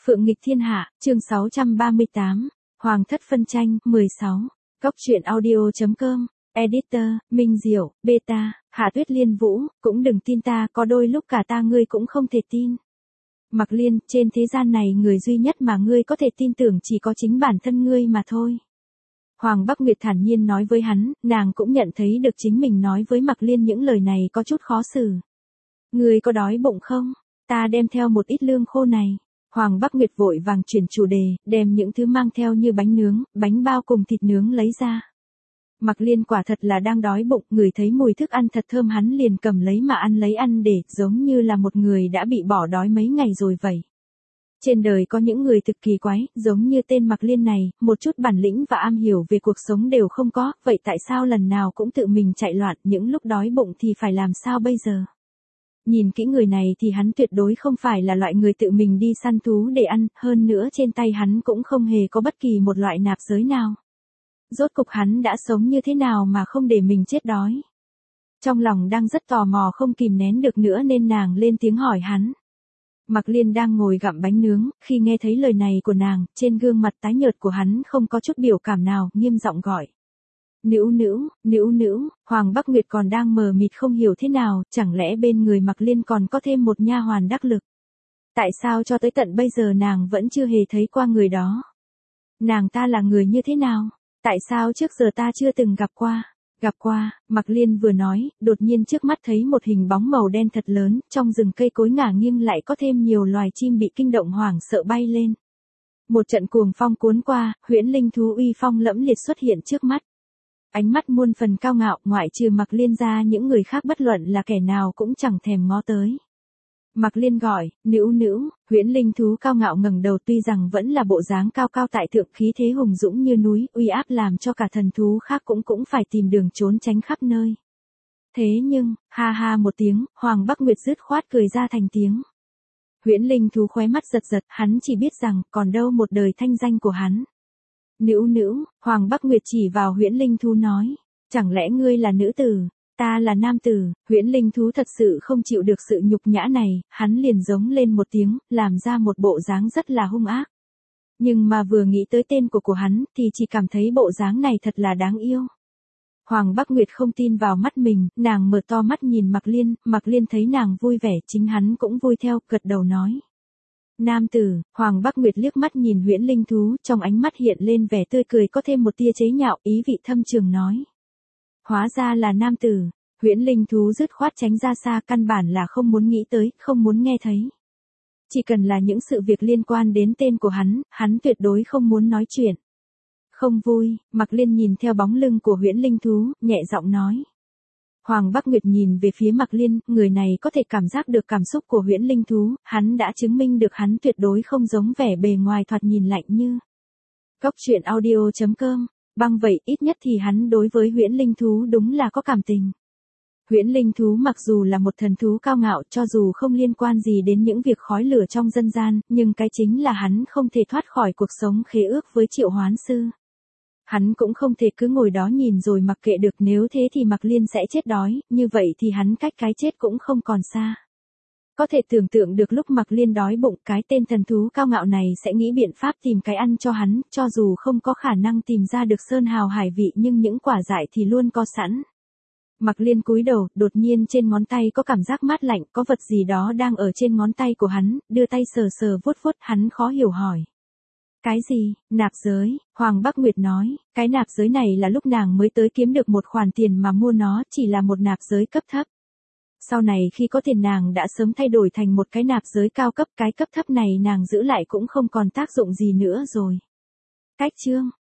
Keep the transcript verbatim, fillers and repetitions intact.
Phượng nghịch thiên hạ, chương sáu trăm ba mươi tám, Hoàng thất phân tranh, mười sáu, Cóc truyện audio.com, Editor, Minh Diệu, Beta, Hạ Tuyết Liên Vũ, cũng đừng tin ta, có đôi lúc cả ta ngươi cũng không thể tin. Mặc Liên, trên thế gian này người duy nhất mà ngươi có thể tin tưởng chỉ có chính bản thân ngươi mà thôi. Hoàng Bắc Nguyệt thản nhiên nói với hắn, nàng cũng nhận thấy được chính mình nói với Mặc Liên những lời này có chút khó xử. Ngươi có đói bụng không? Ta đem theo một ít lương khô này. Hoàng Bắc Nguyệt vội vàng chuyển chủ đề, đem những thứ mang theo như bánh nướng, bánh bao cùng thịt nướng lấy ra. Mặc Liên quả thật là đang đói bụng, người thấy mùi thức ăn thật thơm hắn liền cầm lấy mà ăn lấy ăn để, giống như là một người đã bị bỏ đói mấy ngày rồi vậy. Trên đời có những người thực kỳ quái, giống như tên Mặc Liên này, một chút bản lĩnh và am hiểu về cuộc sống đều không có, vậy tại sao lần nào cũng tự mình chạy loạn, những lúc đói bụng thì phải làm sao bây giờ? Nhìn kỹ người này thì hắn tuyệt đối không phải là loại người tự mình đi săn thú để ăn, hơn nữa trên tay hắn cũng không hề có bất kỳ một loại nạp giới nào. Rốt cục hắn đã sống như thế nào mà không để mình chết đói? Trong lòng đang rất tò mò không kìm nén được nữa nên nàng lên tiếng hỏi hắn. Mặc Liên đang ngồi gặm bánh nướng, khi nghe thấy lời này của nàng, trên gương mặt tái nhợt của hắn không có chút biểu cảm nào, nghiêm giọng gọi. Nữu nữu, nữu nữu, Hoàng Bắc Nguyệt còn đang mờ mịt không hiểu thế nào, chẳng lẽ bên người Mặc Liên còn có thêm một nha hoàn đắc lực? Tại sao cho tới tận bây giờ nàng vẫn chưa hề thấy qua người đó? Nàng ta là người như thế nào? Tại sao trước giờ ta chưa từng gặp qua? Gặp qua, Mặc Liên vừa nói, đột nhiên trước mắt thấy một hình bóng màu đen thật lớn, trong rừng cây cối ngả nghiêng lại có thêm nhiều loài chim bị kinh động hoảng sợ bay lên. Một trận cuồng phong cuốn qua, huyễn linh thú uy phong lẫm liệt xuất hiện trước mắt. Ánh mắt muôn phần cao ngạo, ngoại trừ Mặc Liên ra những người khác bất luận là kẻ nào cũng chẳng thèm ngó tới. Mặc Liên gọi, nữu nữu, huyễn linh thú cao ngạo ngẩng đầu tuy rằng vẫn là bộ dáng cao cao tại thượng khí thế hùng dũng như núi, uy áp làm cho cả thần thú khác cũng cũng phải tìm đường trốn tránh khắp nơi. Thế nhưng, ha ha một tiếng, Hoàng Bắc Nguyệt dứt khoát cười ra thành tiếng. Huyễn linh thú khóe mắt giật giật, hắn chỉ biết rằng, còn đâu một đời thanh danh của hắn. Nữu nữu, Hoàng Bắc Nguyệt chỉ vào huyễn linh thú nói, chẳng lẽ ngươi là nữ tử? Ta là nam tử. Huyễn linh thú thật sự không chịu được sự nhục nhã này, hắn liền giống lên một tiếng, làm ra một bộ dáng rất là hung ác. Nhưng mà vừa nghĩ tới tên của của hắn, thì chỉ cảm thấy bộ dáng này thật là đáng yêu. Hoàng Bắc Nguyệt không tin vào mắt mình, nàng mở to mắt nhìn Mặc Liên, Mặc Liên thấy nàng vui vẻ, chính hắn cũng vui theo, gật đầu nói. Nam tử. Hoàng Bắc Nguyệt liếc mắt nhìn huyễn linh thú, trong ánh mắt hiện lên vẻ tươi cười có thêm một tia chế nhạo, ý vị thâm trường nói. Hóa ra là nam tử. Huyễn linh thú dứt khoát tránh ra xa, căn bản là không muốn nghĩ tới, không muốn nghe thấy. Chỉ cần là những sự việc liên quan đến tên của hắn, hắn tuyệt đối không muốn nói chuyện. Không vui, Mặc Liên nhìn theo bóng lưng của huyễn linh thú, nhẹ giọng nói. Hoàng Bắc Nguyệt nhìn về phía Mặc Liên, người này có thể cảm giác được cảm xúc của huyễn linh thú, hắn đã chứng minh được hắn tuyệt đối không giống vẻ bề ngoài thoạt nhìn lạnh như. Cóc truyện audio.com, bằng vậy ít nhất thì hắn đối với huyễn linh thú đúng là có cảm tình. Huyễn linh thú mặc dù là một thần thú cao ngạo, cho dù không liên quan gì đến những việc khói lửa trong dân gian, nhưng cái chính là hắn không thể thoát khỏi cuộc sống khế ước với Triệu Hoán Sư. Hắn cũng không thể cứ ngồi đó nhìn rồi mặc kệ được, nếu thế thì Mặc Liên sẽ chết đói, như vậy thì hắn cách cái chết cũng không còn xa. Có thể tưởng tượng được lúc Mặc Liên đói bụng, cái tên thần thú cao ngạo này sẽ nghĩ biện pháp tìm cái ăn cho hắn, cho dù không có khả năng tìm ra được sơn hào hải vị nhưng những quả dại thì luôn có sẵn. Mặc Liên cúi đầu, đột nhiên trên ngón tay có cảm giác mát lạnh, có vật gì đó đang ở trên ngón tay của hắn, đưa tay sờ sờ vuốt vuốt, hắn khó hiểu hỏi. Cái gì? Nạp giới. Hoàng Bắc Nguyệt nói, cái nạp giới này là lúc nàng mới tới kiếm được một khoản tiền mà mua nó, chỉ là một nạp giới cấp thấp. Sau này khi có tiền nàng đã sớm thay đổi thành một cái nạp giới cao cấp, cái cấp thấp này nàng giữ lại cũng không còn tác dụng gì nữa rồi. Cách chương,